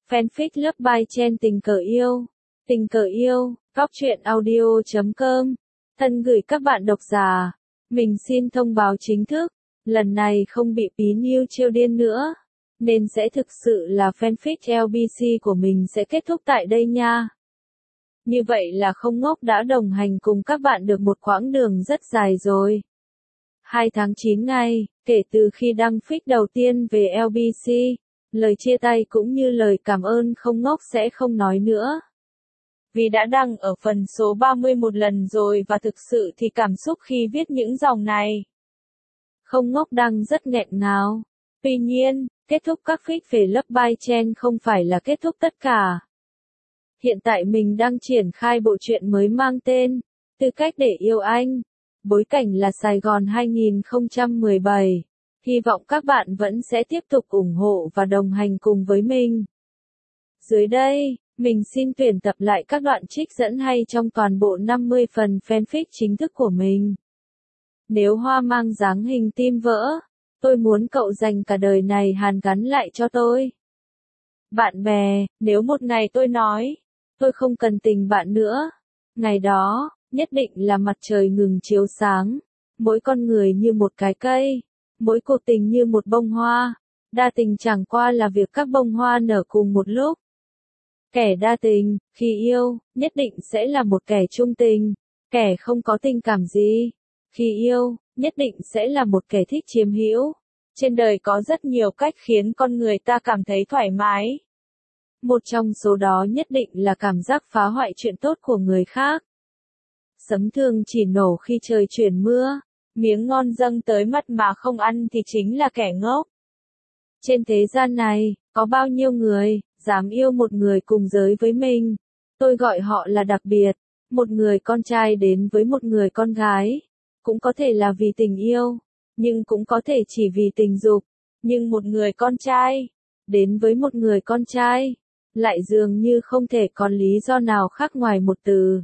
Fanfic Love by Chen Tình Cờ Yêu. Tình Cờ Yêu, góc truyện audio.com. Thân gửi các bạn độc giả. Mình xin thông báo chính thức, lần này không bị Pí Nhiêu trêu điên nữa, nên sẽ thực sự là fanfic LBC của mình sẽ kết thúc tại đây nha. Như vậy là Không Ngốc đã đồng hành cùng các bạn được một quãng đường rất dài rồi. 2 tháng 9 ngày, kể từ khi đăng fic đầu tiên về LBC, lời chia tay cũng như lời cảm ơn Không Ngốc sẽ không nói nữa. Vì đã đăng ở phần số 31 lần rồi và thực sự thì cảm xúc khi viết những dòng này. Không Ngốc đăng rất nghẹn ngào. Tuy nhiên, kết thúc các fic về Love by Chen không phải là kết thúc tất cả. Hiện tại mình đang triển khai bộ truyện mới mang tên Tư Cách Để Yêu Anh. Bối cảnh là Sài Gòn 2017. Hy vọng các bạn vẫn sẽ tiếp tục ủng hộ và đồng hành cùng với mình. Dưới đây, mình xin tuyển tập lại các đoạn trích dẫn hay trong toàn bộ 50 phần fanfic chính thức của mình. Nếu hoa mang dáng hình tim vỡ, tôi muốn cậu dành cả đời này hàn gắn lại cho tôi. Bạn bè, nếu một ngày tôi nói, tôi không cần tình bạn nữa, ngày đó, nhất định là mặt trời ngừng chiếu sáng, mỗi con người như một cái cây, mỗi cuộc tình như một bông hoa, đa tình chẳng qua là việc các bông hoa nở cùng một lúc. Kẻ đa tình, khi yêu, nhất định sẽ là một kẻ trung tình, kẻ không có tình cảm gì, khi yêu, nhất định sẽ là một kẻ thích chiếm hữu. Trên đời có rất nhiều cách khiến con người ta cảm thấy thoải mái. Một trong số đó nhất định là cảm giác phá hoại chuyện tốt của người khác. Sấm thường chỉ nổ khi trời chuyển mưa, miếng ngon dâng tới mắt mà không ăn thì chính là kẻ ngốc. Trên thế gian này, có bao nhiêu người dám yêu một người cùng giới với mình? Tôi gọi họ là đặc biệt. Một người con trai đến với một người con gái, cũng có thể là vì tình yêu, nhưng cũng có thể chỉ vì tình dục. Nhưng một người con trai đến với một người con trai, lại dường như không thể còn lý do nào khác ngoài một từ.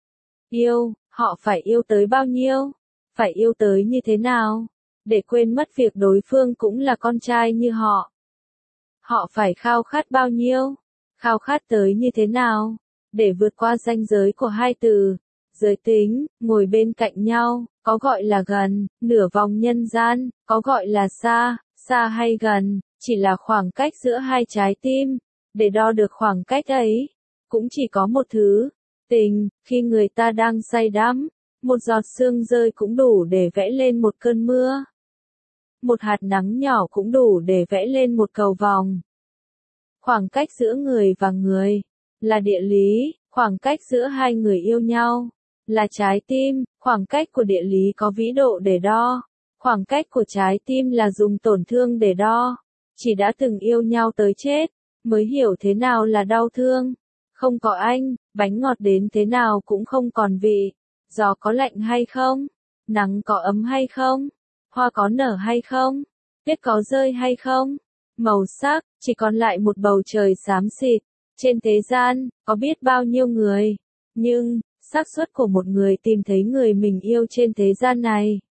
Yêu, họ phải yêu tới bao nhiêu? Phải yêu tới như thế nào? Để quên mất việc đối phương cũng là con trai như họ. Họ phải khao khát bao nhiêu? Khao khát tới như thế nào? Để vượt qua ranh giới của hai từ, giới tính, ngồi bên cạnh nhau, có gọi là gần, nửa vòng nhân gian, có gọi là xa, xa hay gần, chỉ là khoảng cách giữa hai trái tim. Để đo được khoảng cách ấy, cũng chỉ có một thứ, tình. Khi người ta đang say đắm, một giọt sương rơi cũng đủ để vẽ lên một cơn mưa. Một hạt nắng nhỏ cũng đủ để vẽ lên một cầu vồng. Khoảng cách giữa người và người là địa lý, khoảng cách giữa hai người yêu nhau là trái tim, khoảng cách của địa lý có vĩ độ để đo, khoảng cách của trái tim là dùng tổn thương để đo. Chỉ đã từng yêu nhau tới chết, mới hiểu thế nào là đau thương. Không có anh, bánh ngọt đến thế nào cũng không còn vị. Gió có lạnh hay không? Nắng có ấm hay không? Hoa có nở hay không? Tuyết có rơi hay không? Màu sắc, chỉ còn lại một bầu trời xám xịt. Trên thế gian, có biết bao nhiêu người, nhưng, xác suất của một người tìm thấy người mình yêu trên thế gian này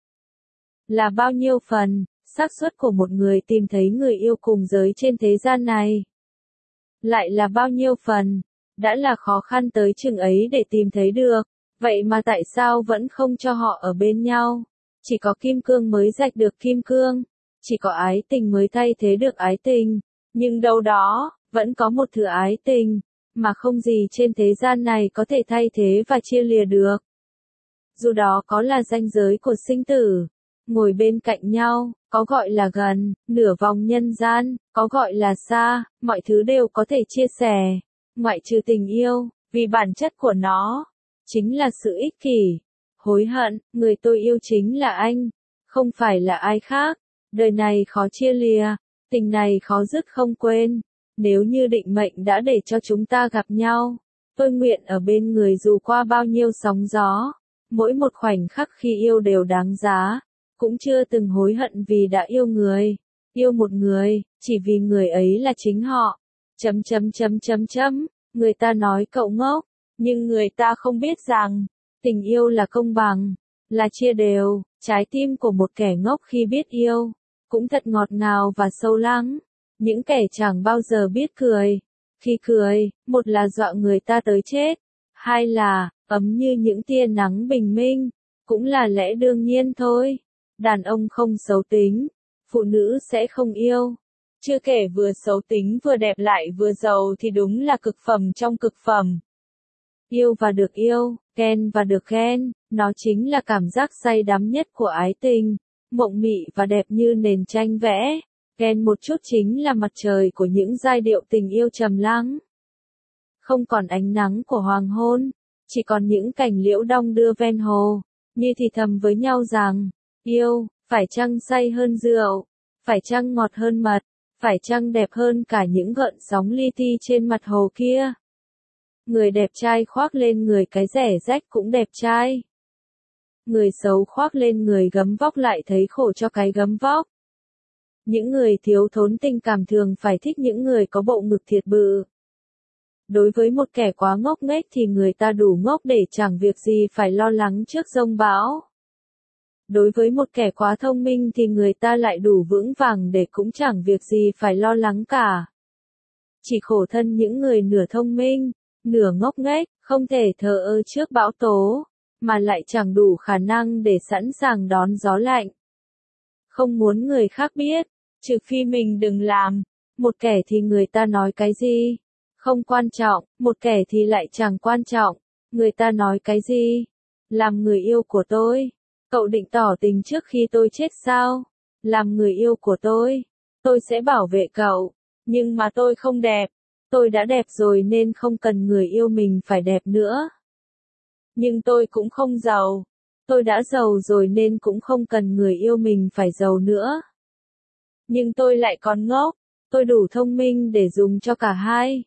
là bao nhiêu phần? Xác suất của một người tìm thấy người yêu cùng giới trên thế gian này lại là bao nhiêu phần? Đã là khó khăn tới chừng ấy để tìm thấy được, vậy mà tại sao vẫn không cho họ ở bên nhau? Chỉ có kim cương mới rạch được kim cương, chỉ có ái tình mới thay thế được ái tình, nhưng đâu đó, vẫn có một thứ ái tình, mà không gì trên thế gian này có thể thay thế và chia lìa được. Dù đó có là ranh giới của sinh tử, ngồi bên cạnh nhau, có gọi là gần, nửa vòng nhân gian, có gọi là xa, mọi thứ đều có thể chia sẻ, ngoại trừ tình yêu, vì bản chất của nó chính là sự ích kỷ. Hối hận, người tôi yêu chính là anh, không phải là ai khác. Đời này khó chia lìa, tình này khó dứt không quên. Nếu như định mệnh đã để cho chúng ta gặp nhau, tôi nguyện ở bên người dù qua bao nhiêu sóng gió. Mỗi một khoảnh khắc khi yêu đều đáng giá, cũng chưa từng hối hận vì đã yêu người. Yêu một người, chỉ vì người ấy là chính họ. Người ta nói cậu ngốc, nhưng người ta không biết rằng, tình yêu là công bằng, là chia đều. Trái tim của một kẻ ngốc khi biết yêu, cũng thật ngọt ngào và sâu lắng. Những kẻ chẳng bao giờ biết cười, Khi cười, một là dọa người ta tới chết, hai là, ấm như những tia nắng bình minh, cũng là lẽ đương nhiên thôi. Đàn ông không xấu tính, phụ nữ sẽ không yêu. Chưa kể vừa xấu tính vừa đẹp lại vừa giàu thì đúng là cực phẩm trong cực phẩm. Yêu và được yêu, ghen và được ghen, nó chính là cảm giác say đắm nhất của ái tình, mộng mị và đẹp như nền tranh vẽ. Ghen một chút chính là mặt trời của những giai điệu tình yêu trầm lắng. Không còn ánh nắng của hoàng hôn, chỉ còn những cành liễu đong đưa ven hồ, như thì thầm với nhau rằng, yêu, phải chăng say hơn rượu, phải chăng ngọt hơn mật, phải chăng đẹp hơn cả những gợn sóng li ti trên mặt hồ kia. Người đẹp trai khoác lên người cái rẻ rách cũng đẹp trai. Người xấu khoác lên người gấm vóc lại thấy khổ cho cái gấm vóc. Những người thiếu thốn tình cảm thường phải thích những người có bộ ngực thiệt bự. Đối với một kẻ quá ngốc nghếch thì người ta đủ ngốc để chẳng việc gì phải lo lắng trước giông bão. Đối với một kẻ quá thông minh thì người ta lại đủ vững vàng để cũng chẳng việc gì phải lo lắng cả. Chỉ khổ thân những người nửa thông minh, nửa ngốc nghếch, không thể thờ ơ trước bão tố, mà lại chẳng đủ khả năng để sẵn sàng đón gió lạnh. Không muốn người khác biết, trừ phi mình đừng làm. Một kẻ thì người ta nói cái gì? Không quan trọng, một kẻ thì lại chẳng quan trọng. Người ta nói cái gì? Làm người yêu của tôi. Cậu định tỏ tình trước khi tôi chết sao? Làm người yêu của tôi sẽ bảo vệ cậu. Nhưng mà tôi không đẹp. Tôi đã đẹp rồi nên không cần người yêu mình phải đẹp nữa. Nhưng tôi cũng không giàu. Tôi đã giàu rồi nên cũng không cần người yêu mình phải giàu nữa. Nhưng tôi lại còn ngốc. Tôi đủ thông minh để dùng cho cả hai.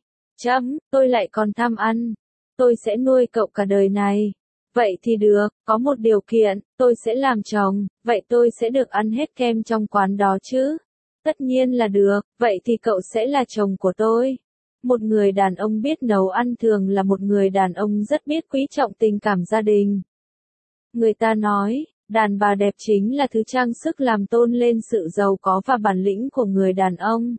Tôi lại còn tham ăn. Tôi sẽ nuôi cậu cả đời này. Vậy thì được, có một điều kiện, tôi sẽ làm chồng, vậy tôi sẽ được ăn hết kem trong quán đó chứ? Tất nhiên là được, vậy thì cậu sẽ là chồng của tôi. Một người đàn ông biết nấu ăn thường là một người đàn ông rất biết quý trọng tình cảm gia đình. Người ta nói, đàn bà đẹp chính là thứ trang sức làm tôn lên sự giàu có và bản lĩnh của người đàn ông.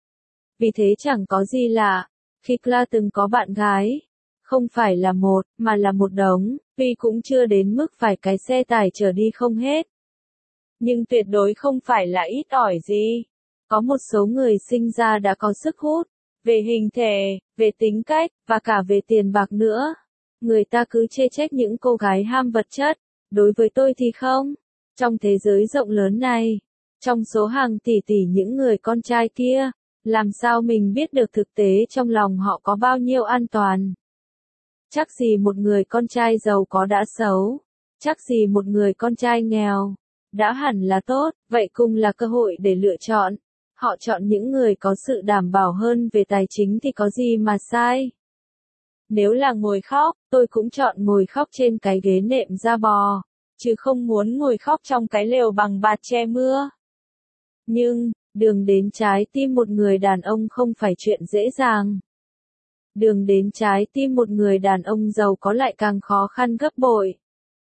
Vì thế chẳng có gì lạ, khi Clark từng có bạn gái, không phải là một, mà là một đống, tuy cũng chưa đến mức phải cái xe tải chở đi không hết. Nhưng tuyệt đối không phải là ít ỏi gì. Có một số người sinh ra đã có sức hút, về hình thể, về tính cách, và cả về tiền bạc nữa. Người ta cứ chê trách những cô gái ham vật chất, đối với tôi thì không. Trong thế giới rộng lớn này, trong số hàng tỷ tỷ những người con trai kia, làm sao mình biết được thực tế trong lòng họ có bao nhiêu an toàn. Chắc gì một người con trai giàu có đã xấu, chắc gì một người con trai nghèo đã hẳn là tốt, vậy cùng là cơ hội để lựa chọn. Họ chọn những người có sự đảm bảo hơn về tài chính thì có gì mà sai. Nếu là ngồi khóc, tôi cũng chọn ngồi khóc trên cái ghế nệm da bò, chứ không muốn ngồi khóc trong cái lều bằng bạt che mưa. Nhưng, đường đến trái tim một người đàn ông không phải chuyện dễ dàng. Đường đến trái tim một người đàn ông giàu có lại càng khó khăn gấp bội.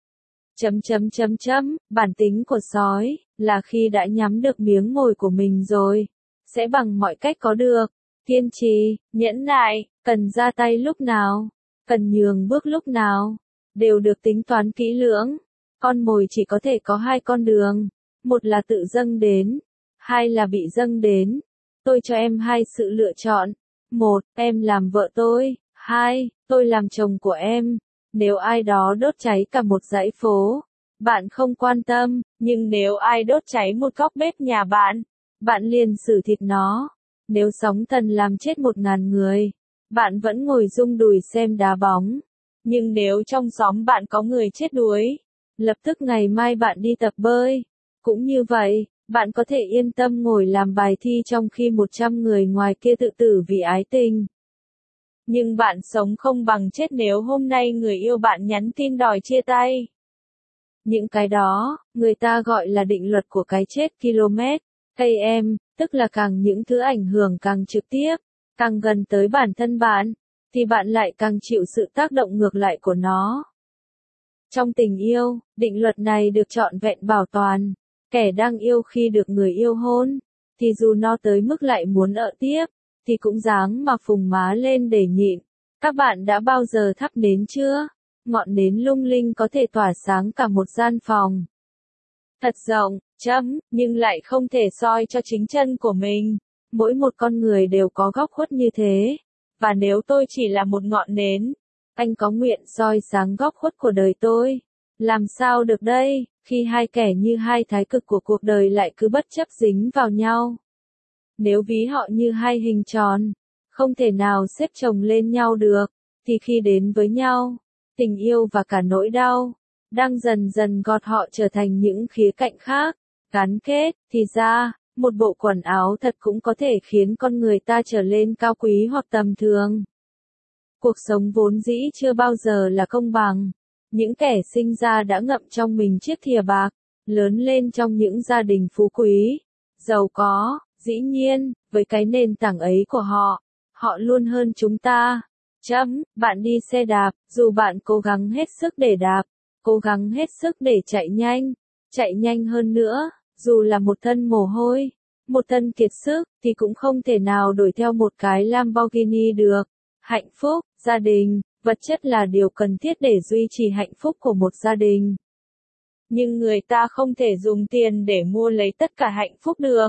Bản tính của sói, là khi đã nhắm được miếng mồi của mình rồi, sẽ bằng mọi cách có được, kiên trì, nhẫn nại, cần ra tay lúc nào, cần nhường bước lúc nào, đều được tính toán kỹ lưỡng. Con mồi chỉ có thể có hai con đường, một là tự dâng đến, hai là bị dâng đến. Tôi cho em hai sự lựa chọn. Một, em làm vợ tôi. Hai, tôi làm chồng của em. Nếu ai đó đốt cháy cả một dãy phố, bạn không quan tâm, nhưng nếu ai đốt cháy một góc bếp nhà bạn, bạn liền xử thịt nó. Nếu sóng thần làm chết 1000 người, bạn vẫn ngồi rung đùi xem đá bóng. Nhưng nếu trong xóm bạn có người chết đuối, lập tức ngày mai bạn đi tập bơi. Cũng như vậy, bạn có thể yên tâm ngồi làm bài thi trong khi 100 người ngoài kia tự tử vì ái tình. Nhưng bạn sống không bằng chết nếu hôm nay người yêu bạn nhắn tin đòi chia tay. Những cái đó, người ta gọi là định luật của cái chết km/km, tức là càng những thứ ảnh hưởng càng trực tiếp, càng gần tới bản thân bạn, thì bạn lại càng chịu sự tác động ngược lại của nó. Trong tình yêu, định luật này được trọn vẹn bảo toàn. Kẻ đang yêu khi được người yêu hôn, thì dù no tới mức lại muốn ở tiếp, thì cũng dáng mà phùng má lên để nhịn. Các bạn đã bao giờ thắp nến chưa? Ngọn nến lung linh có thể tỏa sáng cả một gian phòng. Thật rộng, nhưng lại không thể soi cho chính chân của mình. Mỗi một con người đều có góc khuất như thế. Và nếu tôi chỉ là một ngọn nến, anh có nguyện soi sáng góc khuất của đời tôi? Làm sao được đây, khi hai kẻ như hai thái cực của cuộc đời lại cứ bất chấp dính vào nhau? Nếu ví họ như hai hình tròn, không thể nào xếp chồng lên nhau được, thì khi đến với nhau, tình yêu và cả nỗi đau, đang dần dần gọt họ trở thành những khía cạnh khác, gắn kết, thì ra, một bộ quần áo thật cũng có thể khiến con người ta trở lên cao quý hoặc tầm thường. Cuộc sống vốn dĩ chưa bao giờ là công bằng. Những kẻ sinh ra đã ngậm trong mình chiếc thìa bạc, lớn lên trong những gia đình phú quý, giàu có, dĩ nhiên, với cái nền tảng ấy của họ luôn hơn chúng ta. Bạn đi xe đạp, dù bạn cố gắng hết sức để đạp, cố gắng hết sức để chạy nhanh hơn nữa, dù là một thân mồ hôi, một thân kiệt sức, thì cũng không thể nào đuổi theo một cái Lamborghini được. Hạnh phúc, gia đình, vật chất là điều cần thiết để duy trì hạnh phúc của một gia đình. Nhưng người ta không thể dùng tiền để mua lấy tất cả hạnh phúc được.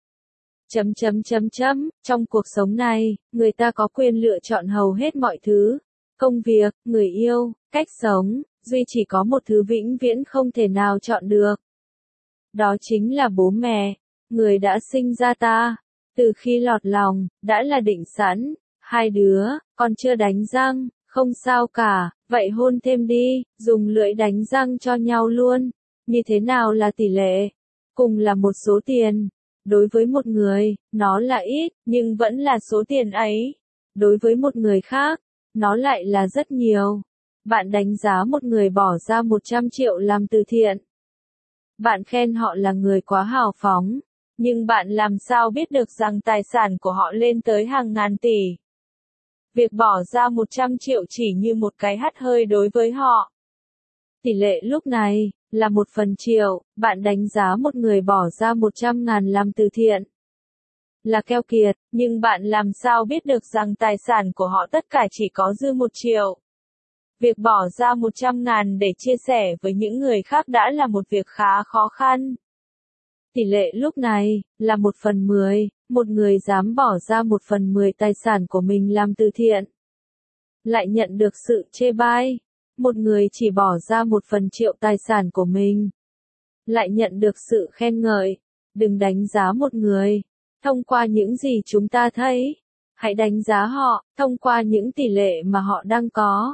Trong cuộc sống này, người ta có quyền lựa chọn hầu hết mọi thứ. Công việc, người yêu, cách sống, duy chỉ có một thứ vĩnh viễn không thể nào chọn được. Đó chính là bố mẹ, người đã sinh ra ta. Từ khi lọt lòng, đã là định sẵn. Hai đứa, còn chưa đánh răng, không sao cả, vậy hôn thêm đi, dùng lưỡi đánh răng cho nhau luôn. Như thế nào là tỷ lệ? Cùng là một số tiền. Đối với một người, nó là ít, nhưng vẫn là số tiền ấy. Đối với một người khác, nó lại là rất nhiều. Bạn đánh giá một người bỏ ra 100 triệu làm từ thiện. Bạn khen họ là người quá hào phóng, nhưng bạn làm sao biết được rằng tài sản của họ lên tới hàng ngàn tỷ? Việc bỏ ra 100 triệu chỉ như một cái hắt hơi đối với họ. Tỷ lệ lúc này là 1/1000. Bạn đánh giá một người bỏ ra 100.000 làm từ thiện là keo kiệt, nhưng bạn làm sao biết được rằng tài sản của họ tất cả chỉ có dư 1 triệu? Việc bỏ ra 100.000 để chia sẻ với những người khác đã là một việc khá khó khăn. Tỷ lệ lúc này là 1/10. Một người dám bỏ ra 1/10 tài sản của mình làm từ thiện, lại nhận được sự chê bai. Một người chỉ bỏ ra 1/1000 tài sản của mình, lại nhận được sự khen ngợi. Đừng đánh giá một người thông qua những gì chúng ta thấy. Hãy đánh giá họ thông qua những tỷ lệ mà họ đang có.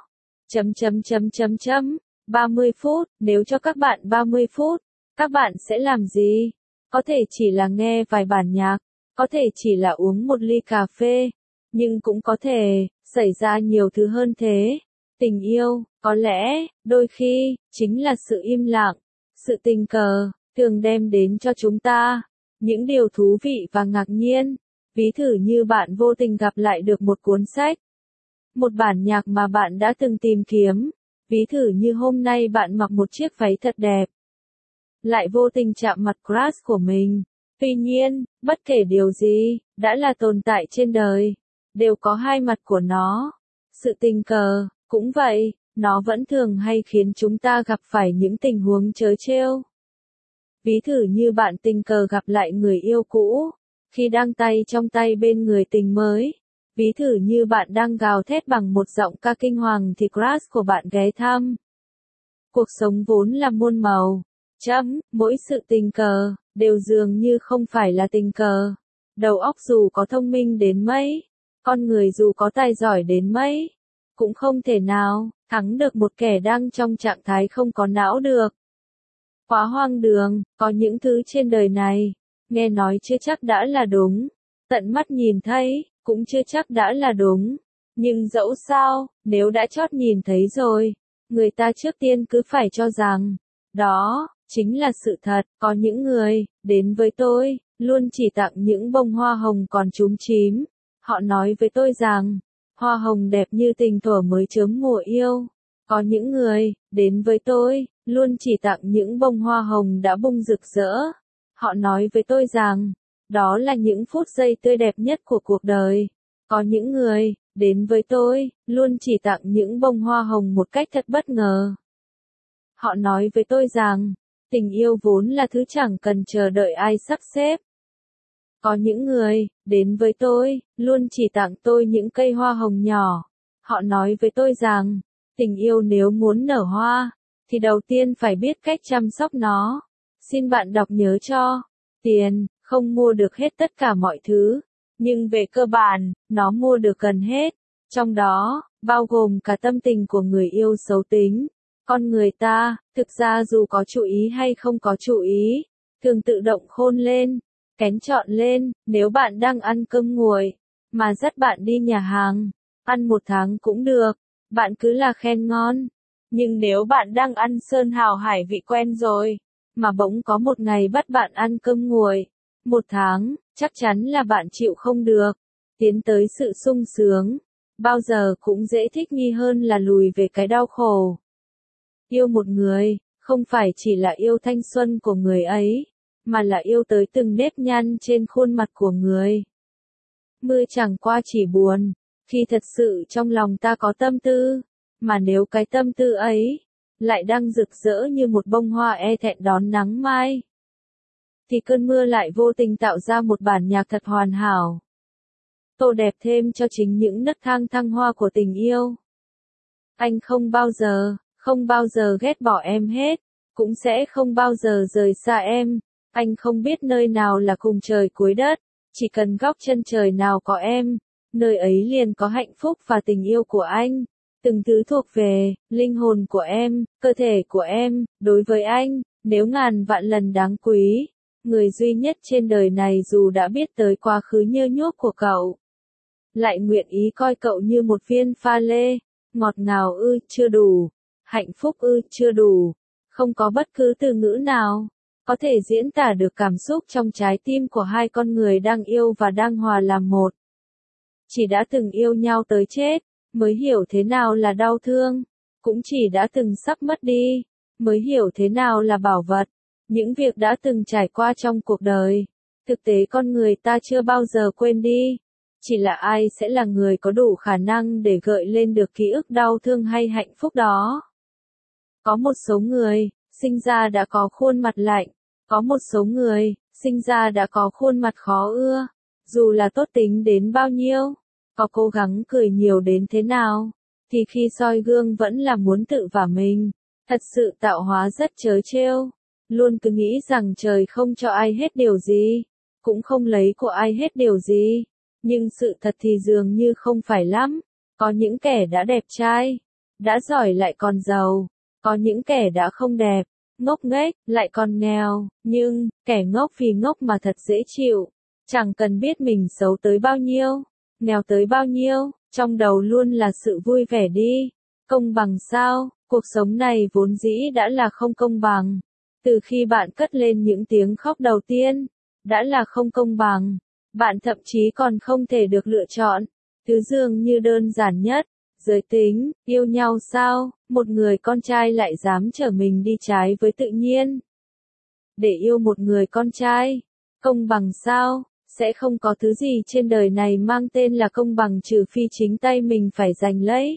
30 phút, nếu cho các bạn 30 phút, các bạn sẽ làm gì? Có thể chỉ là nghe vài bản nhạc, có thể chỉ là uống một ly cà phê, nhưng cũng có thể xảy ra nhiều thứ hơn thế. Tình yêu, có lẽ, đôi khi, chính là sự im lặng, sự tình cờ, thường đem đến cho chúng ta những điều thú vị và ngạc nhiên. Ví thử như bạn vô tình gặp lại được một cuốn sách, một bản nhạc mà bạn đã từng tìm kiếm. Ví thử như hôm nay bạn mặc một chiếc váy thật đẹp, lại vô tình chạm mặt crush của mình. Tuy nhiên, bất kể điều gì đã là tồn tại trên đời, đều có hai mặt của nó. Sự tình cờ cũng vậy, nó vẫn thường hay khiến chúng ta gặp phải những tình huống trớ trêu. Ví thử như bạn tình cờ gặp lại người yêu cũ, khi đang tay trong tay bên người tình mới. Ví thử như bạn đang gào thét bằng một giọng ca kinh hoàng thì crush của bạn ghé thăm. Cuộc sống vốn là muôn màu. Mỗi sự tình cờ, đều dường như không phải là tình cờ. Đầu óc dù có thông minh đến mấy, con người dù có tài giỏi đến mấy, cũng không thể nào thắng được một kẻ đang trong trạng thái không có não được. Quá hoang đường, có những thứ trên đời này, nghe nói chưa chắc đã là đúng, tận mắt nhìn thấy, cũng chưa chắc đã là đúng. Nhưng dẫu sao, nếu đã chót nhìn thấy rồi, người ta trước tiên cứ phải cho rằng, đó chính là sự thật. Có những người đến với tôi, luôn chỉ tặng những bông hoa hồng còn chúm chím. Họ nói với tôi rằng, hoa hồng đẹp như tình thuở mới chớm mùa yêu. Có những người đến với tôi, luôn chỉ tặng những bông hoa hồng đã bung rực rỡ. Họ nói với tôi rằng, Đó là những phút giây tươi đẹp nhất của cuộc đời. Có những người, đến với tôi, luôn chỉ tặng những bông hoa hồng một cách thật bất ngờ. Họ nói với tôi rằng, tình yêu vốn là thứ chẳng cần chờ đợi ai sắp xếp. Có những người, đến với tôi, luôn chỉ tặng tôi những cây hoa hồng nhỏ. Họ nói với tôi rằng, tình yêu nếu muốn nở hoa, thì đầu tiên phải biết cách chăm sóc nó. Xin bạn đọc nhớ cho, tiền, không mua được hết tất cả mọi thứ, nhưng về cơ bản, nó mua được gần hết. Trong đó, bao gồm cả tâm tình của người yêu xấu tính. Con người ta, thực ra dù có chú ý hay không có chú ý, thường tự động khôn lên, kén chọn lên. Nếu bạn đang ăn cơm nguội, mà dắt bạn đi nhà hàng, ăn 1 tháng cũng được, bạn cứ là khen ngon. Nhưng nếu bạn đang ăn sơn hào hải vị quen rồi, mà bỗng có một ngày bắt bạn ăn cơm nguội, 1 tháng, chắc chắn là bạn chịu không được. Tiến tới sự sung sướng, bao giờ cũng dễ thích nghi hơn là lùi về cái đau khổ. Yêu một người, không phải chỉ là yêu thanh xuân của người ấy, mà là yêu tới từng nếp nhăn trên khuôn mặt của người. Mưa chẳng qua chỉ buồn, khi thật sự trong lòng ta có tâm tư, mà nếu cái tâm tư ấy, lại đang rực rỡ như một bông hoa e thẹn đón nắng mai, thì cơn mưa lại vô tình tạo ra một bản nhạc thật hoàn hảo. Tô đẹp thêm cho chính những nấc thang thăng hoa của tình yêu. Anh không bao giờ ghét bỏ em hết, cũng sẽ không bao giờ rời xa em. Anh không biết nơi nào là cùng trời cuối đất, chỉ cần góc chân trời nào có em, nơi ấy liền có hạnh phúc và tình yêu của anh. Từng thứ thuộc về, linh hồn của em, cơ thể của em, đối với anh, nếu ngàn vạn lần đáng quý. Người duy nhất trên đời này dù đã biết tới quá khứ nhơ nhuốc của cậu, lại nguyện ý coi cậu như một viên pha lê. Ngọt ngào chưa đủ. Hạnh phúc chưa đủ. Không có bất cứ từ ngữ nào có thể diễn tả được cảm xúc trong trái tim của hai con người đang yêu và đang hòa làm một. Chỉ đã từng yêu nhau tới chết, mới hiểu thế nào là đau thương. Cũng chỉ đã từng sắp mất đi, mới hiểu thế nào là bảo vật. Những việc đã từng trải qua trong cuộc đời, thực tế con người ta chưa bao giờ quên đi. Chỉ là ai sẽ là người có đủ khả năng để gợi lên được ký ức đau thương hay hạnh phúc đó. Có một số người, sinh ra đã có khuôn mặt lạnh. Có một số người, sinh ra đã có khuôn mặt khó ưa. Dù là tốt tính đến bao nhiêu, có cố gắng cười nhiều đến thế nào, thì khi soi gương vẫn là muốn tự vả mình. Thật sự tạo hóa rất trớ trêu. Luôn cứ nghĩ rằng trời không cho ai hết điều gì, cũng không lấy của ai hết điều gì. Nhưng sự thật thì dường như không phải lắm. Có những kẻ đã đẹp trai, đã giỏi lại còn giàu. Có những kẻ đã không đẹp, ngốc nghếch, lại còn nghèo. Nhưng, kẻ ngốc vì ngốc mà thật dễ chịu. Chẳng cần biết mình xấu tới bao nhiêu, nghèo tới bao nhiêu, trong đầu luôn là sự vui vẻ đi. Công bằng sao? Cuộc sống này vốn dĩ đã là không công bằng. Từ khi bạn cất lên những tiếng khóc đầu tiên, đã là không công bằng. Bạn thậm chí còn không thể được lựa chọn. Thứ dường như đơn giản nhất, giới tính, yêu nhau sao, một người con trai lại dám trở mình đi trái với tự nhiên. Để yêu một người con trai, công bằng sao, sẽ không có thứ gì trên đời này mang tên là công bằng trừ phi chính tay mình phải giành lấy.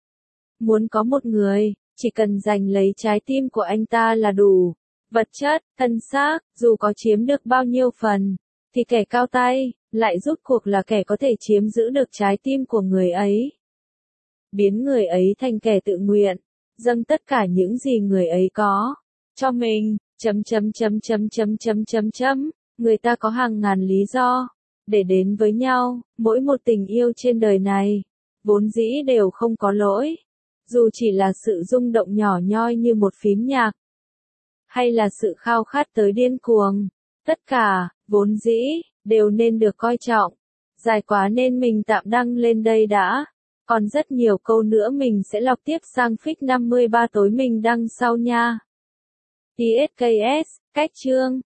Muốn có một người, chỉ cần giành lấy trái tim của anh ta là đủ. Vật chất, thân xác, dù có chiếm được bao nhiêu phần, thì kẻ cao tay, lại rút cuộc là kẻ có thể chiếm giữ được trái tim của người ấy. Biến người ấy thành kẻ tự nguyện, dâng tất cả những gì người ấy có, cho mình, Người ta có hàng ngàn lý do, để đến với nhau. Mỗi một tình yêu trên đời này, vốn dĩ đều không có lỗi. Dù chỉ là sự rung động nhỏ nhoi như một phím nhạc, hay là sự khao khát tới điên cuồng, tất cả, vốn dĩ, đều nên được coi trọng. Dài quá nên mình tạm đăng lên đây đã. Còn rất nhiều câu nữa mình sẽ lọc tiếp sang Fix 53 tối mình đăng sau nha. TSKS, cách chương.